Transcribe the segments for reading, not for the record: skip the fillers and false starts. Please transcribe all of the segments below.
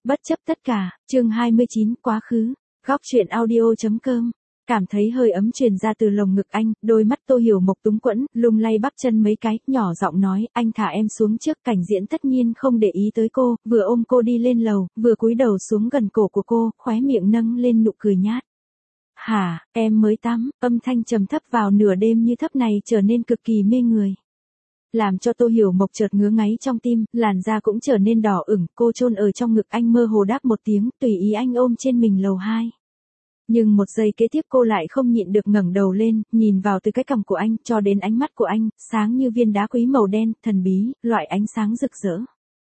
Bất chấp tất cả, chương 29, quá khứ. Góc truyện audio.com. Cảm thấy hơi ấm truyền ra từ lồng ngực anh, đôi mắt Tô Hiểu Mộc túng quẫn, lung lay bắp chân mấy cái, nhỏ giọng nói, anh thả em xuống trước. Cảnh Diễn tất nhiên không để ý tới cô, vừa ôm cô đi lên lầu, vừa cúi đầu xuống gần cổ của cô, khóe miệng nâng lên nụ cười nhát. Hả, em mới tắm, âm thanh trầm thấp vào nửa đêm như thấp này trở nên cực kỳ mê người. Làm cho Tô Hiểu Mộc chợt ngứa ngáy trong tim, làn da cũng trở nên đỏ ửng, cô chôn ở trong ngực anh mơ hồ đáp một tiếng, tùy ý anh ôm trên mình lầu 2. Nhưng một giây kế tiếp cô lại không nhịn được ngẩng đầu lên, nhìn vào từ cái cằm của anh, cho đến ánh mắt của anh, sáng như viên đá quý màu đen, thần bí, loại ánh sáng rực rỡ.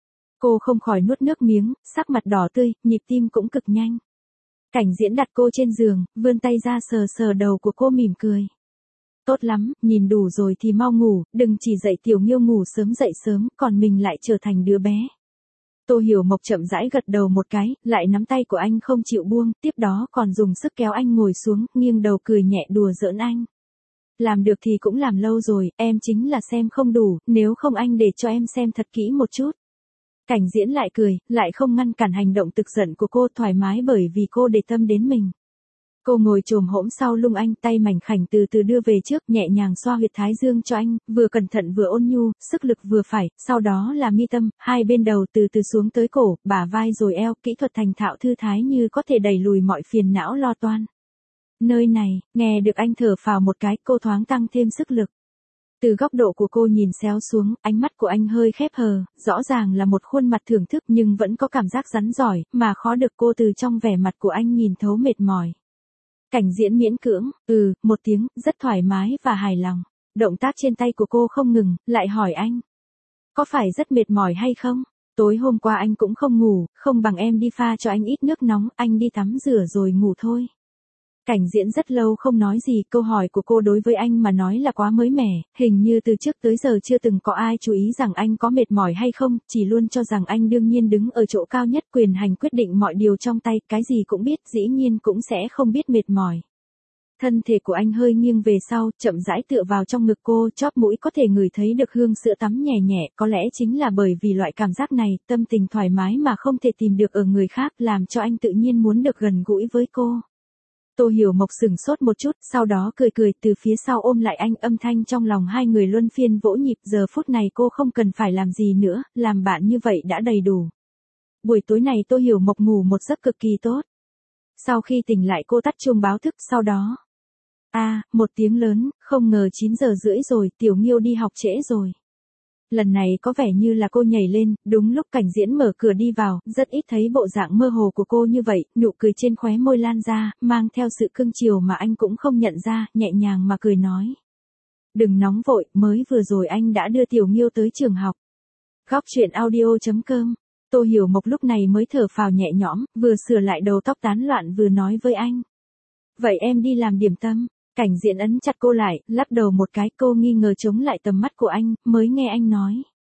Cô không khỏi nuốt nước miếng, sắc mặt đỏ tươi, nhịp tim cũng cực nhanh. Cảnh Diễn đặt cô trên giường, vươn tay ra sờ sờ đầu của cô mỉm cười. Tốt lắm, nhìn đủ rồi thì mau ngủ, đừng chỉ dạy Tiểu Nghiêu ngủ sớm dậy sớm, còn mình lại trở thành đứa bé. Tô Hiểu Mộc chậm rãi gật đầu một cái, lại nắm tay của anh không chịu buông, tiếp đó còn dùng sức kéo anh ngồi xuống, nghiêng đầu cười nhẹ đùa giỡn anh. Làm được thì cũng làm lâu rồi, em chính là xem không đủ, nếu không anh để cho em xem thật kỹ một chút. Cảnh Diễn lại cười, lại không ngăn cản hành động tức giận của cô, thoải mái bởi vì cô để tâm đến mình. Cô ngồi chồm hổm sau lưng anh, tay mảnh khảnh từ từ đưa về trước, nhẹ nhàng xoa huyệt thái dương cho anh, vừa cẩn thận vừa ôn nhu, sức lực vừa phải, sau đó là mi tâm, hai bên đầu từ từ xuống tới cổ, bả vai rồi eo, kỹ thuật thành thạo thư thái như có thể đẩy lùi mọi phiền não lo toan. Nơi này, nghe được anh thở phào một cái, cô thoáng tăng thêm sức lực. Từ góc độ của cô nhìn xéo xuống, ánh mắt của anh hơi khép hờ, rõ ràng là một khuôn mặt thưởng thức nhưng vẫn có cảm giác rắn giỏi, mà khó được cô từ trong vẻ mặt của anh nhìn thấu mệt mỏi. Cảnh Diễn miễn cưỡng, một tiếng, rất thoải mái và hài lòng. Động tác trên tay của cô không ngừng, lại hỏi anh. Có phải rất mệt mỏi hay không? Tối hôm qua anh cũng không ngủ, không bằng em đi pha cho anh ít nước nóng, anh đi tắm rửa rồi ngủ thôi. Cảnh Diễn rất lâu không nói gì, câu hỏi của cô đối với anh mà nói là quá mới mẻ, hình như từ trước tới giờ chưa từng có ai chú ý rằng anh có mệt mỏi hay không, chỉ luôn cho rằng anh đương nhiên đứng ở chỗ cao nhất, quyền hành quyết định mọi điều trong tay, cái gì cũng biết, dĩ nhiên cũng sẽ không biết mệt mỏi. Thân thể của anh hơi nghiêng về sau, chậm rãi tựa vào trong ngực cô, chóp mũi có thể ngửi thấy được hương sữa tắm nhẹ nhẹ, có lẽ chính là bởi vì loại cảm giác này, tâm tình thoải mái mà không thể tìm được ở người khác, làm cho anh tự nhiên muốn được gần gũi với cô. Tô Hiểu Mộc sửng sốt một chút, sau đó cười cười từ phía sau ôm lại anh, âm thanh trong lòng hai người luân phiên vỗ nhịp, giờ phút này cô không cần phải làm gì nữa, làm bạn như vậy đã đầy đủ. Buổi tối này Tô Hiểu Mộc ngủ một giấc cực kỳ tốt. Sau khi tỉnh lại cô tắt chuông báo thức, sau đó. Một tiếng lớn, không ngờ 9 giờ rưỡi rồi, Tiểu Nghiêu đi học trễ rồi. Lần này có vẻ như là cô nhảy lên, đúng lúc Cảnh Diễn mở cửa đi vào, rất ít thấy bộ dạng mơ hồ của cô như vậy, nụ cười trên khóe môi lan ra, mang theo sự cưng chiều mà anh cũng không nhận ra, nhẹ nhàng mà cười nói. Đừng nóng vội, mới vừa rồi anh đã đưa Tiểu Nghiêu tới trường học. Góc truyện audio.com. Tô Hiểu Mộc lúc này mới thở phào nhẹ nhõm, vừa sửa lại đầu tóc tán loạn vừa nói với anh. Vậy em đi làm điểm tâm. Cảnh Diễn ấn chặt cô lại, lắc đầu một cái, cô nghi ngờ chống lại tầm mắt của anh, mới nghe anh nói.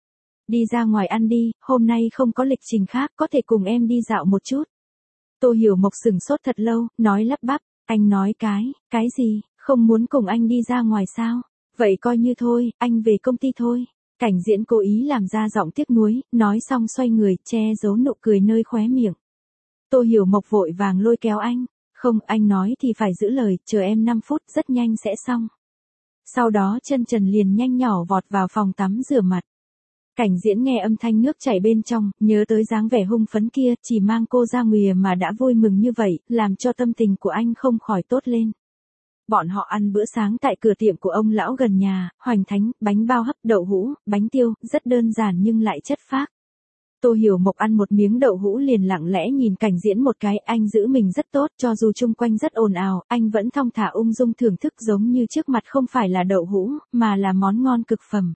Đi ra ngoài ăn đi, hôm nay không có lịch trình khác, có thể cùng em đi dạo một chút. Tô Hiểu Mộc sửng sốt thật lâu, nói lắp bắp, anh nói cái gì, không muốn cùng anh đi ra ngoài sao? Vậy coi như thôi, anh về công ty thôi. Cảnh Diễn cố ý làm ra giọng tiếc nuối, nói xong xoay người, che giấu nụ cười nơi khóe miệng. Tô Hiểu Mộc vội vàng lôi kéo anh. Không, anh nói thì phải giữ lời, chờ em 5 phút, rất nhanh sẽ xong. Sau đó chân trần liền nhanh nhỏ vọt vào phòng tắm rửa mặt. Cảnh Diễn nghe âm thanh nước chảy bên trong, nhớ tới dáng vẻ hung phấn kia, chỉ mang cô ra ngoài mà đã vui mừng như vậy, làm cho tâm tình của anh không khỏi tốt lên. Bọn họ ăn bữa sáng tại cửa tiệm của ông lão gần nhà, hoành thánh, bánh bao hấp, đậu hũ, bánh tiêu, rất đơn giản nhưng lại chất phác. Tô Hiểu Mộc ăn một miếng đậu hũ liền lặng lẽ nhìn Cảnh Diễn một cái, anh giữ mình rất tốt, cho dù chung quanh rất ồn ào, anh vẫn thong thả ung dung thưởng thức giống như trước mặt không phải là đậu hũ, mà là món ngon cực phẩm.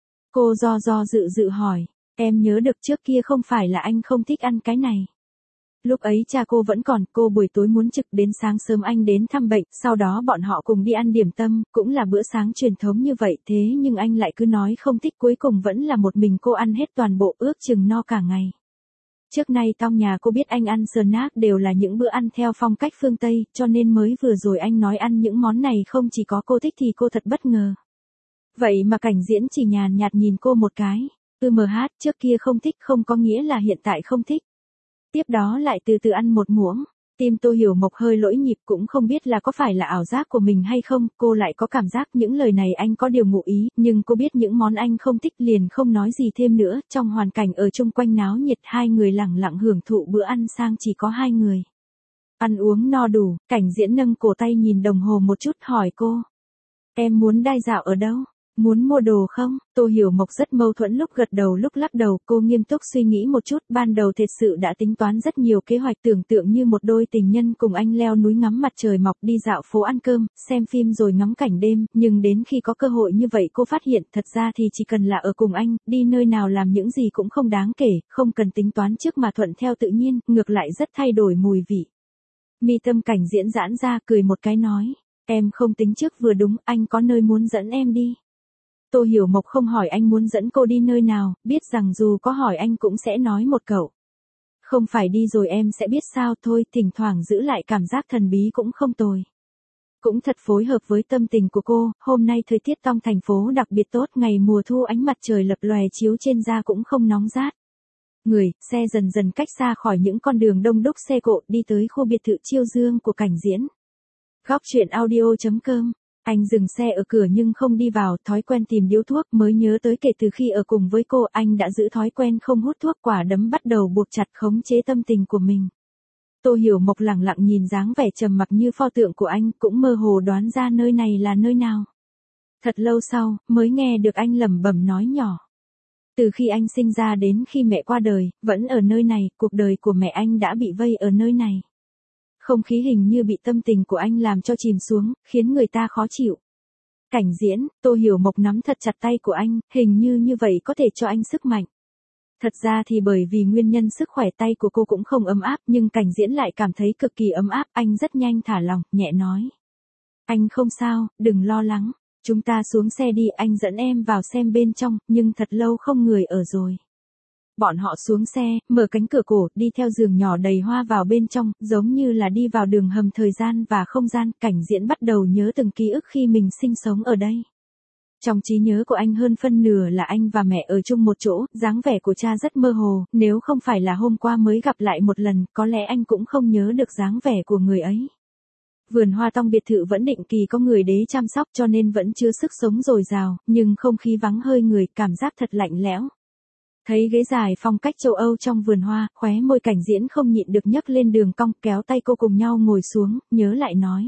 Cô do dự hỏi, em nhớ được trước kia không phải là anh không thích ăn cái này. Lúc ấy cha cô vẫn còn, cô buổi tối muốn trực đến sáng sớm anh đến thăm bệnh, sau đó bọn họ cùng đi ăn điểm tâm, cũng là bữa sáng truyền thống như vậy, thế nhưng anh lại cứ nói không thích, cuối cùng vẫn là một mình cô ăn hết toàn bộ, ước chừng no cả ngày. Trước nay trong nhà cô biết anh ăn snack đều là những bữa ăn theo phong cách phương Tây, cho nên mới vừa rồi anh nói ăn những món này không chỉ có cô thích thì cô thật bất ngờ. Vậy mà Cảnh Diễn chỉ nhàn nhạt nhìn cô một cái, trước kia không thích không có nghĩa là hiện tại không thích. Tiếp đó lại từ từ ăn một muỗng. Tim Tô Hiểu Mộc hơi lỗi nhịp, cũng không biết là có phải là ảo giác của mình hay không, cô lại có cảm giác những lời này anh có điều ngụ ý, nhưng cô biết những món anh không thích liền không nói gì thêm nữa. Trong hoàn cảnh ở chung quanh náo nhiệt, hai người lẳng lặng hưởng thụ bữa ăn sang chỉ có hai người. Ăn uống no đủ, Cảnh Diễn nâng cổ tay nhìn đồng hồ một chút hỏi cô. Em muốn đai dạo ở đâu? Muốn mua đồ không? Tô Hiểu Mộc rất mâu thuẫn, lúc gật đầu lúc lắc đầu. Cô nghiêm túc suy nghĩ một chút, ban đầu thật sự đã tính toán rất nhiều kế hoạch, tưởng tượng như một đôi tình nhân cùng anh leo núi ngắm mặt trời mọc, đi dạo phố ăn cơm, xem phim rồi ngắm cảnh đêm. Nhưng đến khi có cơ hội như vậy cô phát hiện thật ra thì chỉ cần là ở cùng anh, đi nơi nào làm những gì cũng không đáng kể, không cần tính toán trước mà thuận theo tự nhiên, ngược lại rất thay đổi mùi vị. Mi tâm Cảnh Diễn giãn ra, cười một cái nói. Em không tính trước vừa đúng, anh có nơi muốn dẫn em đi. Tô Hiểu Mộc không hỏi anh muốn dẫn cô đi nơi nào, biết rằng dù có hỏi anh cũng sẽ nói một câu. Không phải đi rồi em sẽ biết sao, thôi thỉnh thoảng giữ lại cảm giác thần bí cũng không tồi. Cũng thật phối hợp với tâm tình của cô, hôm nay thời tiết trong thành phố đặc biệt tốt, ngày mùa thu ánh mặt trời lập lòe chiếu trên da cũng không nóng rát. Người, xe dần dần cách xa khỏi những con đường đông đúc xe cộ, đi tới khu biệt thự Chiêu Dương của Cảnh Diễn. Góc truyện audio.com. Anh dừng xe ở cửa nhưng không đi vào, thói quen tìm điếu thuốc, mới nhớ tới kể từ khi ở cùng với cô anh đã giữ thói quen không hút thuốc, quả đấm bắt đầu buộc chặt khống chế tâm tình của mình. Tô Hiểu Mộc lẳng lặng nhìn dáng vẻ trầm mặc như pho tượng của anh, cũng mơ hồ đoán ra nơi này là nơi nào. Thật lâu sau, mới nghe được anh lẩm bẩm nói nhỏ. Từ khi anh sinh ra đến khi mẹ qua đời, vẫn ở nơi này, cuộc đời của mẹ anh đã bị vây ở nơi này. Không khí hình như bị tâm tình của anh làm cho chìm xuống, khiến người ta khó chịu. Cảnh Diễn, Tô Hiểu Mộc nắm thật chặt tay của anh, hình như vậy có thể cho anh sức mạnh. Thật ra thì bởi vì nguyên nhân sức khỏe tay của cô cũng không ấm áp, nhưng Cảnh Diễn lại cảm thấy cực kỳ ấm áp, anh rất nhanh thả lỏng, nhẹ nói. Anh không sao, đừng lo lắng, chúng ta xuống xe đi, anh dẫn em vào xem bên trong, nhưng thật lâu không người ở rồi. Bọn họ xuống xe, mở cánh cửa cổ, đi theo giường nhỏ đầy hoa vào bên trong, giống như là đi vào đường hầm thời gian và không gian. Cảnh Diễn bắt đầu nhớ từng ký ức khi mình sinh sống ở đây. Trong trí nhớ của anh hơn phân nửa là anh và mẹ ở chung một chỗ, dáng vẻ của cha rất mơ hồ, nếu không phải là hôm qua mới gặp lại một lần, có lẽ anh cũng không nhớ được dáng vẻ của người ấy. Vườn hoa trong biệt thự vẫn định kỳ có người đế chăm sóc cho nên vẫn chưa sức sống dồi dào, nhưng không khí vắng hơi người, cảm giác thật lạnh lẽo. Thấy ghế dài phong cách châu Âu trong vườn hoa, khóe môi Cảnh Diễn không nhịn được nhấc lên đường cong, kéo tay cô cùng nhau ngồi xuống, nhớ lại nói.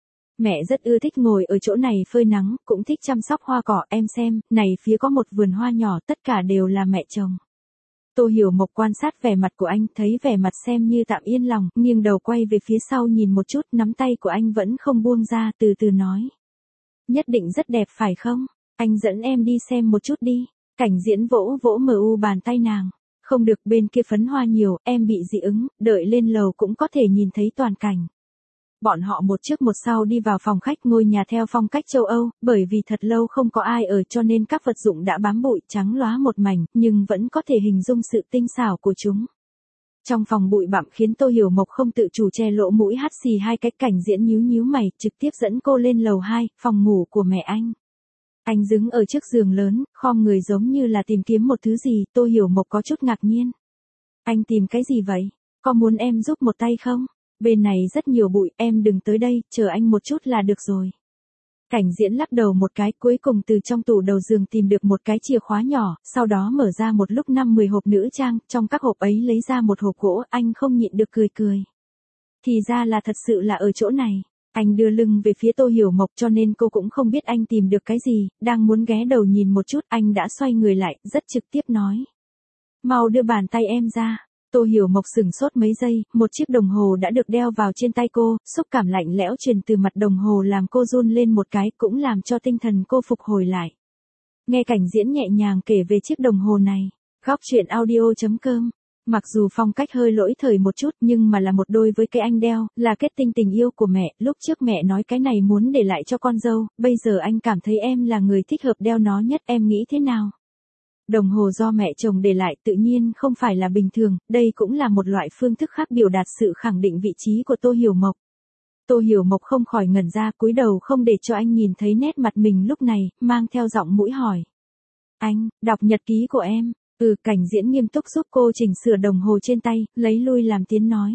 Mẹ rất ưa thích ngồi ở chỗ này phơi nắng, cũng thích chăm sóc hoa cỏ, em xem, này phía có một vườn hoa nhỏ, tất cả đều là mẹ trồng. Tô Hiểu Mộc quan sát vẻ mặt của anh, thấy vẻ mặt xem như tạm yên lòng, nghiêng đầu quay về phía sau nhìn một chút, nắm tay của anh vẫn không buông ra, từ từ nói. Nhất định rất đẹp phải không? Anh dẫn em đi xem một chút đi. Cảnh Diễn vỗ vỗ bàn tay nàng. Không được, bên kia phấn hoa nhiều, em bị dị ứng, đợi lên lầu cũng có thể nhìn thấy toàn cảnh. Bọn họ một trước một sau đi vào phòng khách, ngôi nhà theo phong cách châu Âu, bởi vì thật lâu không có ai ở cho nên các vật dụng đã bám bụi trắng lóa một mảnh, nhưng vẫn có thể hình dung sự tinh xảo của chúng. Trong phòng bụi bặm khiến Tô Hiểu Mộc không tự chủ che lỗ mũi hắt xì hai cái. Cảnh Diễn nhíu mày, trực tiếp dẫn cô lên lầu 2, phòng ngủ của mẹ anh. Anh đứng ở trước giường lớn, khom người giống như là tìm kiếm một thứ gì, Tô Hiểu Mộc có chút ngạc nhiên. Anh tìm cái gì vậy? Có muốn em giúp một tay không? Bên này rất nhiều bụi, em đừng tới đây, chờ anh một chút là được rồi. Cảnh Diễn lắc đầu một cái, cuối cùng từ trong tủ đầu giường tìm được một cái chìa khóa nhỏ, sau đó mở ra một lúc 5-10 hộp nữ trang, trong các hộp ấy lấy ra một hộp gỗ, anh không nhịn được cười. Thì ra là thật sự là ở chỗ này. Anh đưa lưng về phía Tô Hiểu Mộc cho nên cô cũng không biết anh tìm được cái gì, đang muốn ghé đầu nhìn một chút, anh đã xoay người lại, rất trực tiếp nói. Mau đưa bàn tay em ra. Tô Hiểu Mộc sửng sốt mấy giây, một chiếc đồng hồ đã được đeo vào trên tay cô, xúc cảm lạnh lẽo truyền từ mặt đồng hồ làm cô run lên một cái, cũng làm cho tinh thần cô phục hồi lại. Nghe Cảnh Diễn nhẹ nhàng kể về chiếc đồng hồ này. Góc truyện audio.com. Mặc dù phong cách hơi lỗi thời một chút nhưng mà là một đôi với cái anh đeo, là kết tinh tình yêu của mẹ, lúc trước mẹ nói cái này muốn để lại cho con dâu, bây giờ anh cảm thấy em là người thích hợp đeo nó nhất, em nghĩ thế nào? Đồng hồ do mẹ chồng để lại tự nhiên không phải là bình thường, đây cũng là một loại phương thức khác biểu đạt sự khẳng định vị trí của Tô Hiểu Mộc. Tô Hiểu Mộc không khỏi ngẩn ra, cúi đầu không để cho anh nhìn thấy nét mặt mình lúc này, mang theo giọng mũi hỏi. Anh, đọc nhật ký của em. Cảnh Diễn nghiêm túc giúp cô chỉnh sửa đồng hồ trên tay, lấy lui làm tiến nói.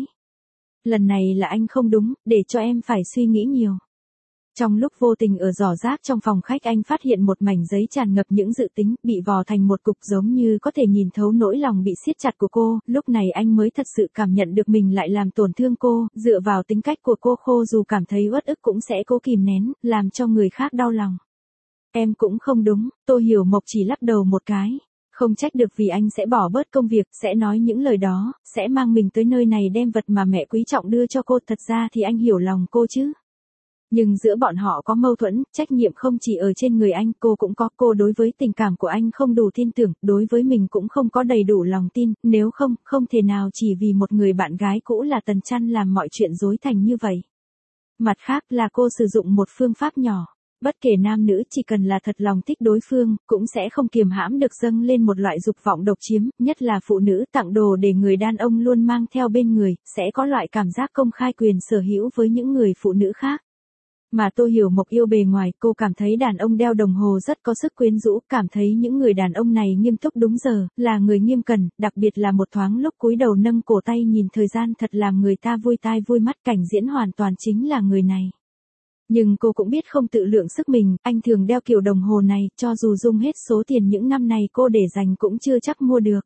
Lần này là anh không đúng, để cho em phải suy nghĩ nhiều. Trong lúc vô tình ở giỏ rác trong phòng khách anh phát hiện một mảnh giấy tràn ngập những dự tính, bị vò thành một cục giống như có thể nhìn thấu nỗi lòng bị siết chặt của cô, lúc này anh mới thật sự cảm nhận được mình lại làm tổn thương cô, dựa vào tính cách của cô khô dù cảm thấy uất ức cũng sẽ cố kìm nén, làm cho người khác đau lòng. Em cũng không đúng, Tô Hiểu Mộc chỉ lắc đầu một cái. Không trách được vì anh sẽ bỏ bớt công việc, sẽ nói những lời đó, sẽ mang mình tới nơi này đem vật mà mẹ quý trọng đưa cho cô, thật ra thì anh hiểu lòng cô chứ. Nhưng giữa bọn họ có mâu thuẫn, trách nhiệm không chỉ ở trên người anh, cô cũng có, cô đối với tình cảm của anh không đủ tin tưởng, đối với mình cũng không có đầy đủ lòng tin, nếu không, không thể nào chỉ vì một người bạn gái cũ là Tần Chăn làm mọi chuyện rối thành như vậy. Mặt khác là cô sử dụng một phương pháp nhỏ. Bất kể nam nữ chỉ cần là thật lòng thích đối phương, cũng sẽ không kiềm hãm được dâng lên một loại dục vọng độc chiếm, nhất là phụ nữ tặng đồ để người đàn ông luôn mang theo bên người, sẽ có loại cảm giác công khai quyền sở hữu với những người phụ nữ khác. Mà Tô Hiểu Mộc yêu bề ngoài, cô cảm thấy đàn ông đeo đồng hồ rất có sức quyến rũ, cảm thấy những người đàn ông này nghiêm túc đúng giờ, là người nghiêm cẩn, đặc biệt là một thoáng lúc cúi đầu nâng cổ tay nhìn thời gian thật làm người ta vui tai vui mắt. Cảnh Diễn hoàn toàn chính là người này. Nhưng cô cũng biết không tự lượng sức mình, anh thường đeo kiểu đồng hồ này, cho dù dùng hết số tiền những năm này cô để dành cũng chưa chắc mua được.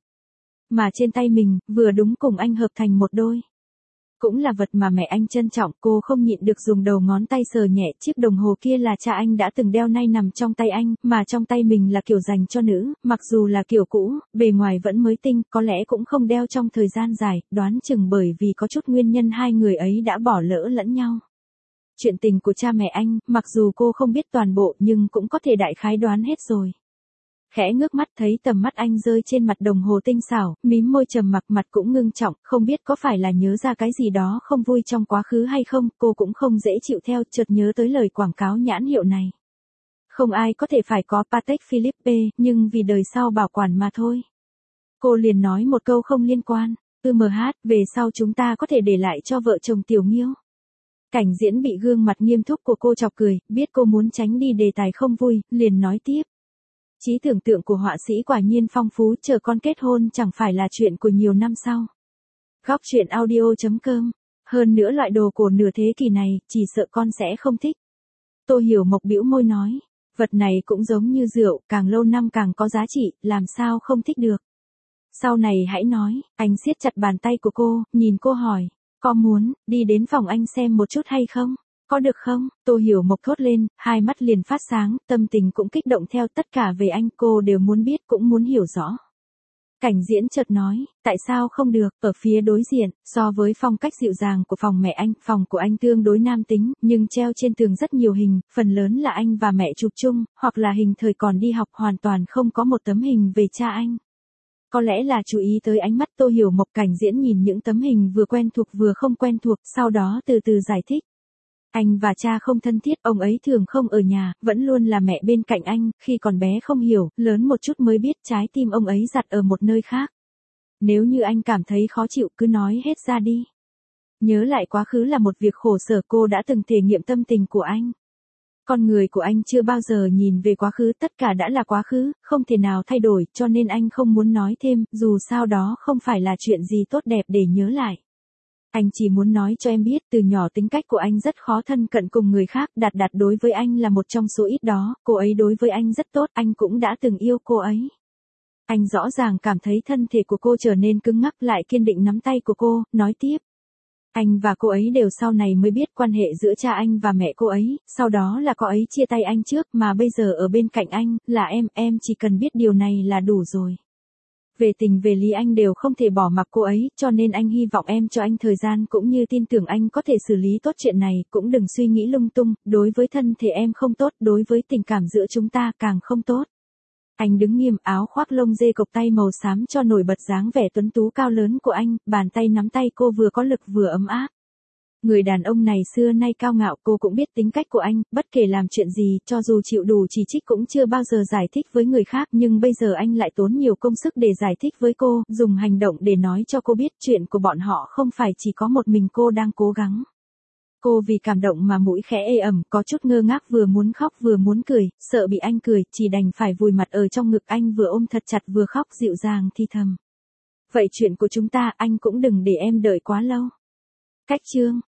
Mà trên tay mình, vừa đúng cùng anh hợp thành một đôi. Cũng là vật mà mẹ anh trân trọng, cô không nhịn được dùng đầu ngón tay sờ nhẹ, chiếc đồng hồ kia là cha anh đã từng đeo nay nằm trong tay anh, mà trong tay mình là kiểu dành cho nữ, mặc dù là kiểu cũ, bề ngoài vẫn mới tinh, có lẽ cũng không đeo trong thời gian dài, đoán chừng bởi vì có chút nguyên nhân hai người ấy đã bỏ lỡ lẫn nhau. Chuyện tình của cha mẹ anh, mặc dù cô không biết toàn bộ nhưng cũng có thể đại khái đoán hết rồi. Khẽ ngước mắt thấy tầm mắt anh rơi trên mặt đồng hồ tinh xảo, mím môi trầm mặc, mặt cũng ngưng trọng, không biết có phải là nhớ ra cái gì đó không vui trong quá khứ hay không, cô cũng không dễ chịu theo, chợt nhớ tới lời quảng cáo nhãn hiệu này. Không ai có thể phải có Patek Philippe, nhưng vì đời sau bảo quản mà thôi. Cô liền nói một câu không liên quan, về sau chúng ta có thể để lại cho vợ chồng Tiểu Nghiêu. Cảnh Diễn bị gương mặt nghiêm túc của cô chọc cười, biết cô muốn tránh đi đề tài không vui, liền nói tiếp. Trí tưởng tượng của họa sĩ quả nhiên phong phú, chờ con kết hôn chẳng phải là chuyện của nhiều năm sau. Góc truyện audio.com. Hơn nữa loại đồ cổ nửa thế kỷ này, chỉ sợ con sẽ không thích. Tô Hiểu Mộc bĩu môi nói, vật này cũng giống như rượu, càng lâu năm càng có giá trị, làm sao không thích được. Sau này hãy nói, anh siết chặt bàn tay của cô, nhìn cô hỏi, có muốn đi đến phòng anh xem một chút hay không? Có được không? Tô Hiểu Mộc thốt lên, hai mắt liền phát sáng, tâm tình cũng kích động theo, tất cả về anh cô đều muốn biết, cũng muốn hiểu rõ. Cảnh Diễn chợt nói, tại sao không được, ở phía đối diện, so với phong cách dịu dàng của phòng mẹ anh, phòng của anh tương đối nam tính, nhưng treo trên tường rất nhiều hình, phần lớn là anh và mẹ chụp chung, hoặc là hình thời còn đi học, hoàn toàn không có một tấm hình về cha anh. Có lẽ là chú ý tới ánh mắt Tô Hiểu Mộc, Cảnh Diễn nhìn những tấm hình vừa quen thuộc vừa không quen thuộc, sau đó từ từ giải thích. Anh và cha không thân thiết, ông ấy thường không ở nhà, vẫn luôn là mẹ bên cạnh anh, khi còn bé không hiểu, lớn một chút mới biết trái tim ông ấy đặt ở một nơi khác. Nếu như anh cảm thấy khó chịu cứ nói hết ra đi. Nhớ lại quá khứ là một việc khổ sở, cô đã từng thể nghiệm tâm tình của anh. Con người của anh chưa bao giờ nhìn về quá khứ, tất cả đã là quá khứ, không thể nào thay đổi, cho nên anh không muốn nói thêm, dù sao đó không phải là chuyện gì tốt đẹp để nhớ lại. Anh chỉ muốn nói cho em biết, từ nhỏ tính cách của anh rất khó thân cận cùng người khác, Đạt Đạt đối với anh là một trong số ít đó, cô ấy đối với anh rất tốt, anh cũng đã từng yêu cô ấy. Anh rõ ràng cảm thấy thân thể của cô trở nên cứng ngắc, lại kiên định nắm tay của cô, nói tiếp. Anh và cô ấy đều sau này mới biết quan hệ giữa cha anh và mẹ cô ấy, sau đó là cô ấy chia tay anh trước, mà bây giờ ở bên cạnh anh, là em chỉ cần biết điều này là đủ rồi. Về tình về lý anh đều không thể bỏ mặc cô ấy, cho nên anh hy vọng em cho anh thời gian cũng như tin tưởng anh có thể xử lý tốt chuyện này, cũng đừng suy nghĩ lung tung, đối với thân thể em không tốt, đối với tình cảm giữa chúng ta càng không tốt. Anh đứng nghiêm, áo khoác lông dê cộc tay màu xám cho nổi bật dáng vẻ tuấn tú cao lớn của anh, bàn tay nắm tay cô vừa có lực vừa ấm áp. Người đàn ông này xưa nay cao ngạo, cô cũng biết tính cách của anh, bất kể làm chuyện gì, cho dù chịu đủ chỉ trích cũng chưa bao giờ giải thích với người khác, nhưng bây giờ anh lại tốn nhiều công sức để giải thích với cô, dùng hành động để nói cho cô biết chuyện của bọn họ không phải chỉ có một mình cô đang cố gắng. Cô vì cảm động mà mũi khẽ ê ẩm, có chút ngơ ngác vừa muốn khóc vừa muốn cười, sợ bị anh cười, chỉ đành phải vùi mặt ở trong ngực anh vừa ôm thật chặt vừa khóc dịu dàng thì thầm. Vậy chuyện của chúng ta anh cũng đừng để em đợi quá lâu. Cách chương